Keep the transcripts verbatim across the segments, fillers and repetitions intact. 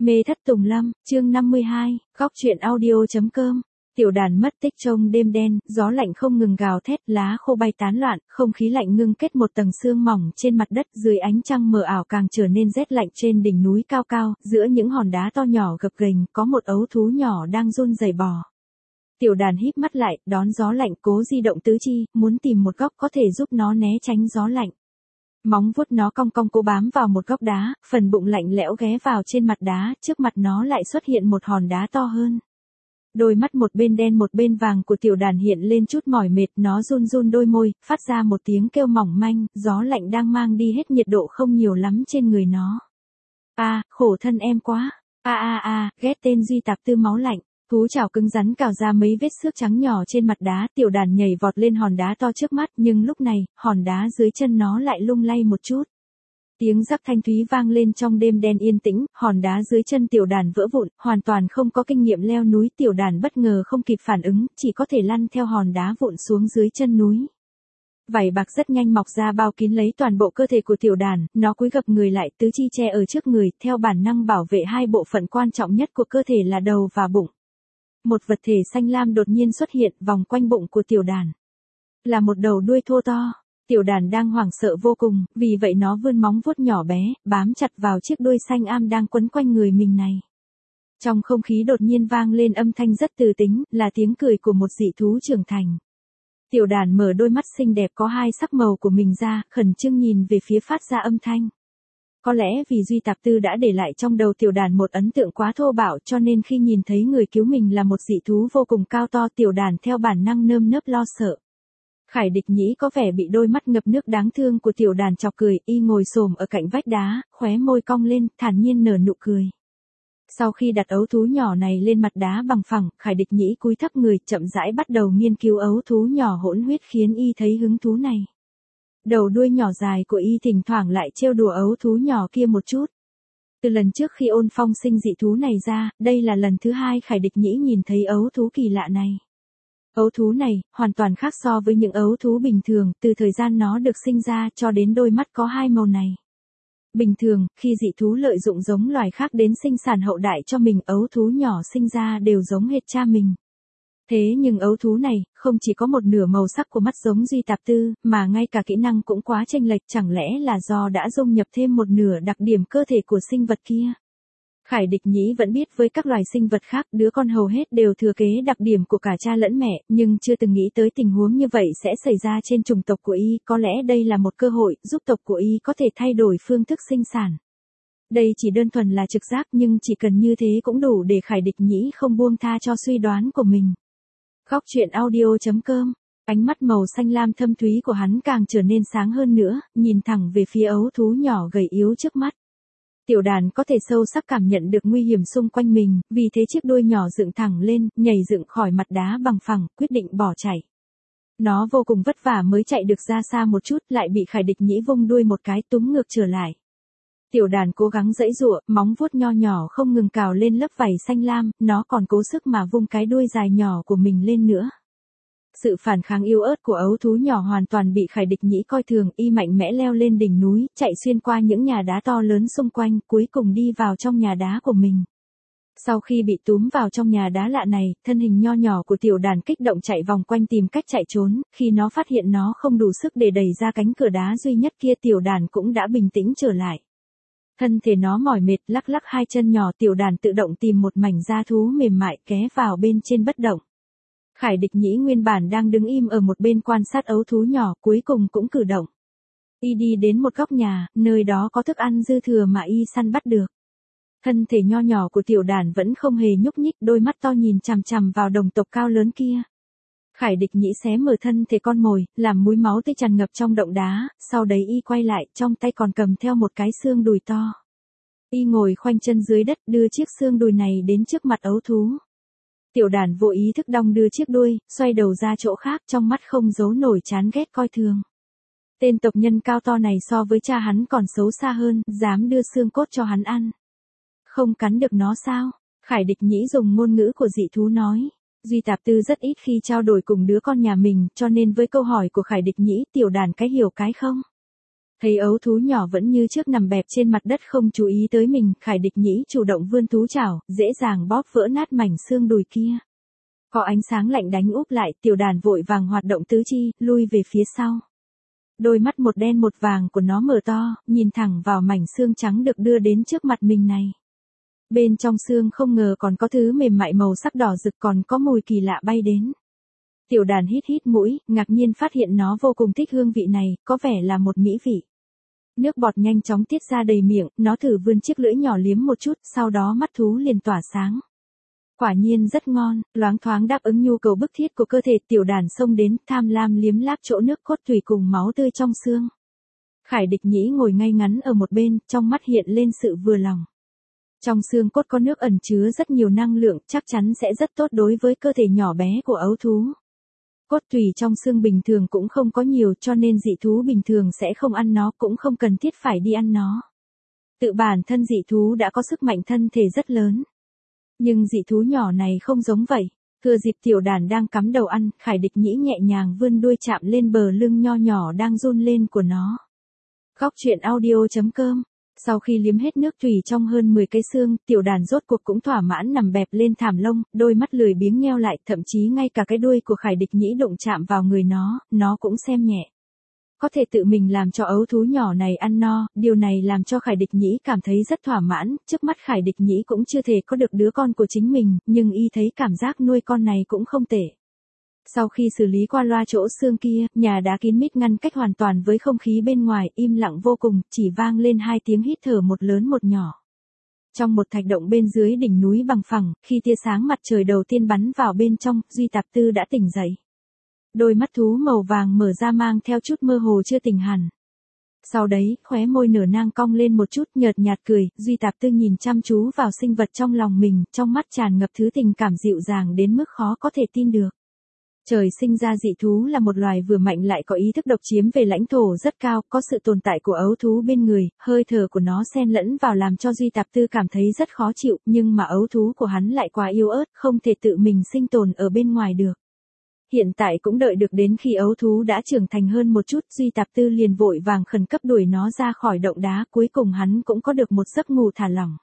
Mê thất tùng lâm, chương năm mươi hai, góc truyện audio.com. Tiểu đàn mất tích trong đêm đen, gió lạnh không ngừng gào thét, lá khô bay tán loạn, không khí lạnh ngưng kết một tầng sương mỏng trên mặt đất, dưới ánh trăng mờ ảo càng trở nên rét lạnh. Trên đỉnh núi cao cao, giữa những hòn đá to nhỏ gập ghềnh, có một ấu thú nhỏ đang run rẩy bò. Tiểu đàn híp mắt lại, đón gió lạnh, cố di động tứ chi, muốn tìm một góc có thể giúp nó né tránh gió lạnh. Móng vuốt nó cong cong cố bám vào một góc đá, phần bụng lạnh lẽo ghé vào trên mặt đá, trước mặt nó lại xuất hiện một hòn đá to hơn. Đôi mắt một bên đen một bên vàng của tiểu đàn hiện lên chút mỏi mệt, nó run run đôi môi, phát ra một tiếng kêu mỏng manh, gió lạnh đang mang đi hết nhiệt độ không nhiều lắm trên người nó. A, à, khổ thân em quá. A a a, ghét tên Duy Tạp Tư máu lạnh. Thú chảo cứng rắn cào ra mấy vết xước trắng nhỏ trên mặt đá, tiểu đàn nhảy vọt lên hòn đá to trước mắt, nhưng lúc này, hòn đá dưới chân nó lại lung lay một chút. Tiếng rắc thanh thúy vang lên trong đêm đen yên tĩnh, hòn đá dưới chân tiểu đàn vỡ vụn, hoàn toàn không có kinh nghiệm leo núi, tiểu đàn bất ngờ không kịp phản ứng, chỉ có thể lăn theo hòn đá vụn xuống dưới chân núi. Vảy bạc rất nhanh mọc ra bao kín lấy toàn bộ cơ thể của tiểu đàn, nó cúi gập người lại, tứ chi che ở trước người, theo bản năng bảo vệ hai bộ phận quan trọng nhất của cơ thể là đầu và bụng. Một vật thể xanh lam đột nhiên xuất hiện vòng quanh bụng của tiểu đàn. Là một đầu đuôi thô to. Tiểu đàn đang hoảng sợ vô cùng, vì vậy nó vươn móng vuốt nhỏ bé, bám chặt vào chiếc đuôi xanh am đang quấn quanh người mình này. Trong không khí đột nhiên vang lên âm thanh rất từ tính, là tiếng cười của một dị thú trưởng thành. Tiểu đàn mở đôi mắt xinh đẹp có hai sắc màu của mình ra, khẩn trương nhìn về phía phát ra âm thanh. Có lẽ vì Duy Tạp Tư đã để lại trong đầu tiểu đàn một ấn tượng quá thô bạo, cho nên khi nhìn thấy người cứu mình là một dị thú vô cùng cao to, tiểu đàn theo bản năng nơm nớp lo sợ. Khải Địch Nhĩ có vẻ bị đôi mắt ngập nước đáng thương của tiểu đàn chọc cười, y ngồi xổm ở cạnh vách đá, khóe môi cong lên, thản nhiên nở nụ cười. Sau khi đặt ấu thú nhỏ này lên mặt đá bằng phẳng, Khải Địch Nhĩ cúi thấp người, chậm rãi bắt đầu nghiên cứu ấu thú nhỏ hỗn huyết khiến y thấy hứng thú này. Đầu đuôi nhỏ dài của y thỉnh thoảng lại trêu đùa ấu thú nhỏ kia một chút. Từ lần trước khi Ôn Phong sinh dị thú này ra, đây là lần thứ hai Khải Địch Nhĩ nhìn thấy ấu thú kỳ lạ này. Ấu thú này, hoàn toàn khác so với những ấu thú bình thường, từ thời gian nó được sinh ra cho đến đôi mắt có hai màu này. Bình thường, khi dị thú lợi dụng giống loài khác đến sinh sản hậu đại cho mình, ấu thú nhỏ sinh ra đều giống hệt cha mình. Thế nhưng ấu thú này, không chỉ có một nửa màu sắc của mắt giống Duy Tạp Tư, mà ngay cả kỹ năng cũng quá chênh lệch, chẳng lẽ là do đã dung nhập thêm một nửa đặc điểm cơ thể của sinh vật kia. Khải Địch Nhĩ vẫn biết với các loài sinh vật khác, đứa con hầu hết đều thừa kế đặc điểm của cả cha lẫn mẹ, nhưng chưa từng nghĩ tới tình huống như vậy sẽ xảy ra trên chủng tộc của y, có lẽ đây là một cơ hội giúp tộc của y có thể thay đổi phương thức sinh sản. Đây chỉ đơn thuần là trực giác, nhưng chỉ cần như thế cũng đủ để Khải Địch Nhĩ không buông tha cho suy đoán của mình. Góc truyện audio.com. Ánh mắt màu xanh lam thâm thúy của hắn càng trở nên sáng hơn nữa, nhìn thẳng về phía ấu thú nhỏ gầy yếu trước mắt. Tiểu đàn có thể sâu sắc cảm nhận được nguy hiểm xung quanh mình, vì thế chiếc đuôi nhỏ dựng thẳng lên, nhảy dựng khỏi mặt đá bằng phẳng, quyết định bỏ chạy. Nó vô cùng vất vả mới chạy được ra xa một chút, lại bị Khải Địch Nhĩ vung đuôi một cái túm ngược trở lại. Tiểu đàn cố gắng giãy giụa, móng vuốt nho nhỏ không ngừng cào lên lớp vảy xanh lam, nó còn cố sức mà vung cái đuôi dài nhỏ của mình lên nữa. Sự phản kháng yếu ớt của ấu thú nhỏ hoàn toàn bị Khải Địch Nhĩ coi thường, y mạnh mẽ leo lên đỉnh núi, chạy xuyên qua những nhà đá to lớn xung quanh, cuối cùng đi vào trong nhà đá của mình. Sau khi bị túm vào trong nhà đá lạ này, thân hình nho nhỏ của tiểu đàn kích động chạy vòng quanh tìm cách chạy trốn, khi nó phát hiện nó không đủ sức để đẩy ra cánh cửa đá duy nhất kia, tiểu đàn cũng đã bình tĩnh trở lại. Thân thể nó mỏi mệt, lắc lắc hai chân nhỏ, tiểu đàn tự động tìm một mảnh da thú mềm mại ghé vào bên trên bất động. Khải Địch Nhĩ nguyên bản đang đứng im ở một bên quan sát ấu thú nhỏ, cuối cùng cũng cử động. Y đi đến một góc nhà, nơi đó có thức ăn dư thừa mà y săn bắt được. Thân thể nho nhỏ của tiểu đàn vẫn không hề nhúc nhích, đôi mắt to nhìn chằm chằm vào đồng tộc cao lớn kia. Khải Địch Nhĩ xé mở thân thể con mồi, làm múi máu tươi tràn ngập trong động đá, sau đấy y quay lại, trong tay còn cầm theo một cái xương đùi to. Y ngồi khoanh chân dưới đất, đưa chiếc xương đùi này đến trước mặt ấu thú. Tiểu đàn vô ý thức đong đưa chiếc đuôi, xoay đầu ra chỗ khác, trong mắt không giấu nổi chán ghét coi thường. Tên tộc nhân cao to này so với cha hắn còn xấu xa hơn, dám đưa xương cốt cho hắn ăn. Không cắn được nó sao? Khải Địch Nhĩ dùng ngôn ngữ của dị thú nói. Duy Tạp Tư rất ít khi trao đổi cùng đứa con nhà mình, cho nên với câu hỏi của Khải Địch Nhĩ, tiểu đàn cái hiểu cái không. Thấy ấu thú nhỏ vẫn như trước nằm bẹp trên mặt đất không chú ý tới mình, Khải Địch Nhĩ chủ động vươn thú chảo, dễ dàng bóp vỡ nát mảnh xương đùi kia. Có ánh sáng lạnh đánh úp lại, tiểu đàn vội vàng hoạt động tứ chi, lui về phía sau. Đôi mắt một đen một vàng của nó mở to, nhìn thẳng vào mảnh xương trắng được đưa đến trước mặt mình này. Bên trong xương không ngờ còn có thứ mềm mại màu sắc đỏ rực, còn có mùi kỳ lạ bay đến. Tiểu đàn hít hít mũi, ngạc nhiên phát hiện nó vô cùng thích hương vị này, có vẻ là một mỹ vị. Nước bọt nhanh chóng tiết ra đầy miệng, nó thử vươn chiếc lưỡi nhỏ liếm một chút, sau đó mắt thú liền tỏa sáng. Quả nhiên rất ngon, loáng thoáng đáp ứng nhu cầu bức thiết của cơ thể, tiểu đàn xông đến, tham lam liếm láp chỗ nước cốt tủy cùng máu tươi trong xương. Khải Địch Nhĩ ngồi ngay ngắn ở một bên, trong mắt hiện lên sự vừa lòng. Trong xương cốt có nước ẩn chứa rất nhiều năng lượng, chắc chắn sẽ rất tốt đối với cơ thể nhỏ bé của ấu thú. Cốt tủy trong xương bình thường cũng không có nhiều, cho nên dị thú bình thường sẽ không ăn nó, cũng không cần thiết phải đi ăn nó. Tự bản thân dị thú đã có sức mạnh thân thể rất lớn. Nhưng dị thú nhỏ này không giống vậy. Thừa dịp tiểu đàn đang cắm đầu ăn, Khải Địch Nhĩ nhẹ nhàng vươn đuôi chạm lên bờ lưng nho nhỏ đang run lên của nó. Góc truyện audio chấm com. Sau khi liếm hết nước tủy trong hơn mười cái xương, tiểu đàn rốt cuộc cũng thỏa mãn nằm bẹp lên thảm lông, đôi mắt lười biếng nheo lại, thậm chí ngay cả cái đuôi của Khải Địch Nhĩ đụng chạm vào người nó, nó cũng xem nhẹ. Có thể tự mình làm cho ấu thú nhỏ này ăn no, điều này làm cho Khải Địch Nhĩ cảm thấy rất thỏa mãn, trước mắt Khải Địch Nhĩ cũng chưa thể có được đứa con của chính mình, nhưng y thấy cảm giác nuôi con này cũng không tệ. Sau khi xử lý qua loa chỗ xương kia, nhà đá kín mít ngăn cách hoàn toàn với không khí bên ngoài, im lặng vô cùng, chỉ vang lên hai tiếng hít thở một lớn một nhỏ. Trong một thạch động bên dưới đỉnh núi bằng phẳng, khi tia sáng mặt trời đầu tiên bắn vào bên trong, Duy Tạp Tư đã tỉnh dậy. Đôi mắt thú màu vàng mở ra mang theo chút mơ hồ chưa tỉnh hẳn. Sau đấy, khóe môi nở nang cong lên một chút, nhợt nhạt cười, Duy Tạp Tư nhìn chăm chú vào sinh vật trong lòng mình, trong mắt tràn ngập thứ tình cảm dịu dàng đến mức khó có thể tin được. Trời sinh ra dị thú là một loài vừa mạnh lại có ý thức độc chiếm về lãnh thổ rất cao, có sự tồn tại của ấu thú bên người, hơi thở của nó xen lẫn vào làm cho Duy Tạp Tư cảm thấy rất khó chịu, nhưng mà ấu thú của hắn lại quá yếu ớt, không thể tự mình sinh tồn ở bên ngoài được. Hiện tại cũng đợi được đến khi ấu thú đã trưởng thành hơn một chút, Duy Tạp Tư liền vội vàng khẩn cấp đuổi nó ra khỏi động đá, cuối cùng hắn cũng có được một giấc ngủ thả lỏng.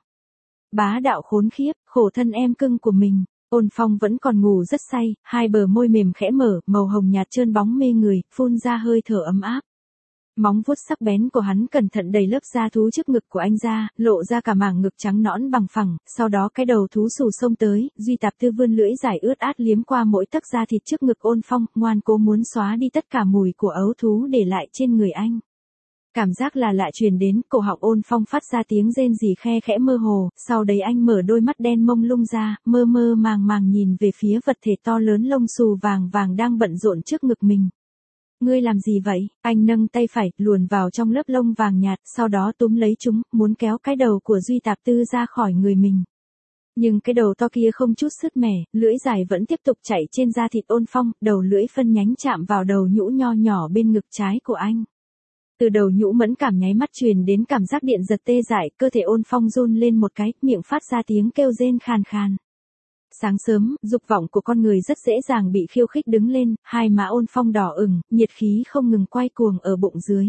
Bá đạo khốn khiếp, khổ thân em cưng của mình. Ôn Phong vẫn còn ngủ rất say, hai bờ môi mềm khẽ mở, màu hồng nhạt trơn bóng mê người, phun ra hơi thở ấm áp. Móng vuốt sắc bén của hắn cẩn thận đầy lớp da thú trước ngực của anh ra, lộ ra cả mảng ngực trắng nõn bằng phẳng, sau đó cái đầu thú xù xông tới, Duy Tạp Tư vươn lưỡi dài ướt át liếm qua mỗi tấc da thịt trước ngực Ôn Phong, ngoan cố muốn xóa đi tất cả mùi của ấu thú để lại trên người anh. Cảm giác là lạ truyền đến, cổ họng Ôn Phong phát ra tiếng rên rỉ khe khẽ mơ hồ, sau đấy anh mở đôi mắt đen mông lung ra, mơ mơ màng màng nhìn về phía vật thể to lớn lông xù vàng vàng đang bận rộn trước ngực mình. Ngươi làm gì vậy? Anh nâng tay phải, luồn vào trong lớp lông vàng nhạt, sau đó túm lấy chúng, muốn kéo cái đầu của Duy Tạp Tư ra khỏi người mình. Nhưng cái đầu to kia không chút sứt mẻ, lưỡi dài vẫn tiếp tục chạy trên da thịt Ôn Phong, đầu lưỡi phân nhánh chạm vào đầu nhũ nho nhỏ bên ngực trái của anh. Từ đầu nhũ mẫn cảm nháy mắt truyền đến cảm giác điện giật tê dại, cơ thể Ôn Phong run lên một cái, miệng phát ra tiếng kêu rên khàn khàn. Sáng sớm, dục vọng của con người rất dễ dàng bị khiêu khích đứng lên, hai má Ôn Phong đỏ ửng, nhiệt khí không ngừng quay cuồng ở bụng dưới.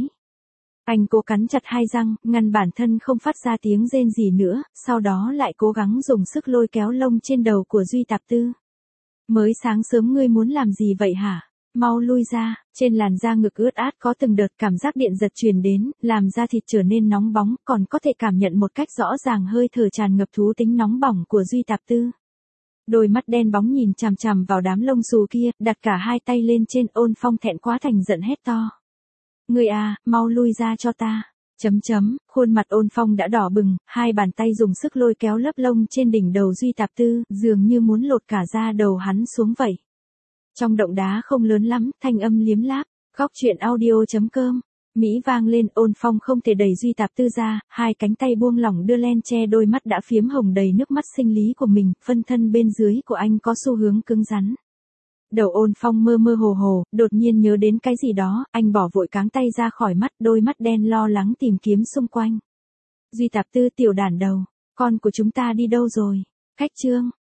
Anh cố cắn chặt hai răng, ngăn bản thân không phát ra tiếng rên gì nữa, sau đó lại cố gắng dùng sức lôi kéo lông trên đầu của Duy Tạp Tư. Mới sáng sớm ngươi muốn làm gì vậy hả? Mau lui ra, trên làn da ngực ướt át có từng đợt cảm giác điện giật truyền đến, làm da thịt trở nên nóng bóng, còn có thể cảm nhận một cách rõ ràng hơi thở tràn ngập thú tính nóng bỏng của Duy Tạp Tư. Đôi mắt đen bóng nhìn chằm chằm vào đám lông xù kia, đặt cả hai tay lên trên, Ôn Phong thẹn quá thành giận hét to. Ngươi à, mau lui ra cho ta. Chấm chấm, khuôn mặt Ôn Phong đã đỏ bừng, hai bàn tay dùng sức lôi kéo lớp lông trên đỉnh đầu Duy Tạp Tư, dường như muốn lột cả da đầu hắn xuống vậy. Trong động đá không lớn lắm, thanh âm liếm láp, góc truyện audio chấm com. Mỹ vang lên, Ôn Phong không thể đẩy Duy Tạp Tư ra, hai cánh tay buông lỏng đưa len che đôi mắt đã phiếm hồng đầy nước mắt sinh lý của mình, phân thân bên dưới của anh có xu hướng cứng rắn. Đầu Ôn Phong mơ mơ hồ hồ, đột nhiên nhớ đến cái gì đó, anh bỏ vội cáng tay ra khỏi mắt, đôi mắt đen lo lắng tìm kiếm xung quanh. Duy Tạp Tư, tiểu đản đầu, con của chúng ta đi đâu rồi? Cách chương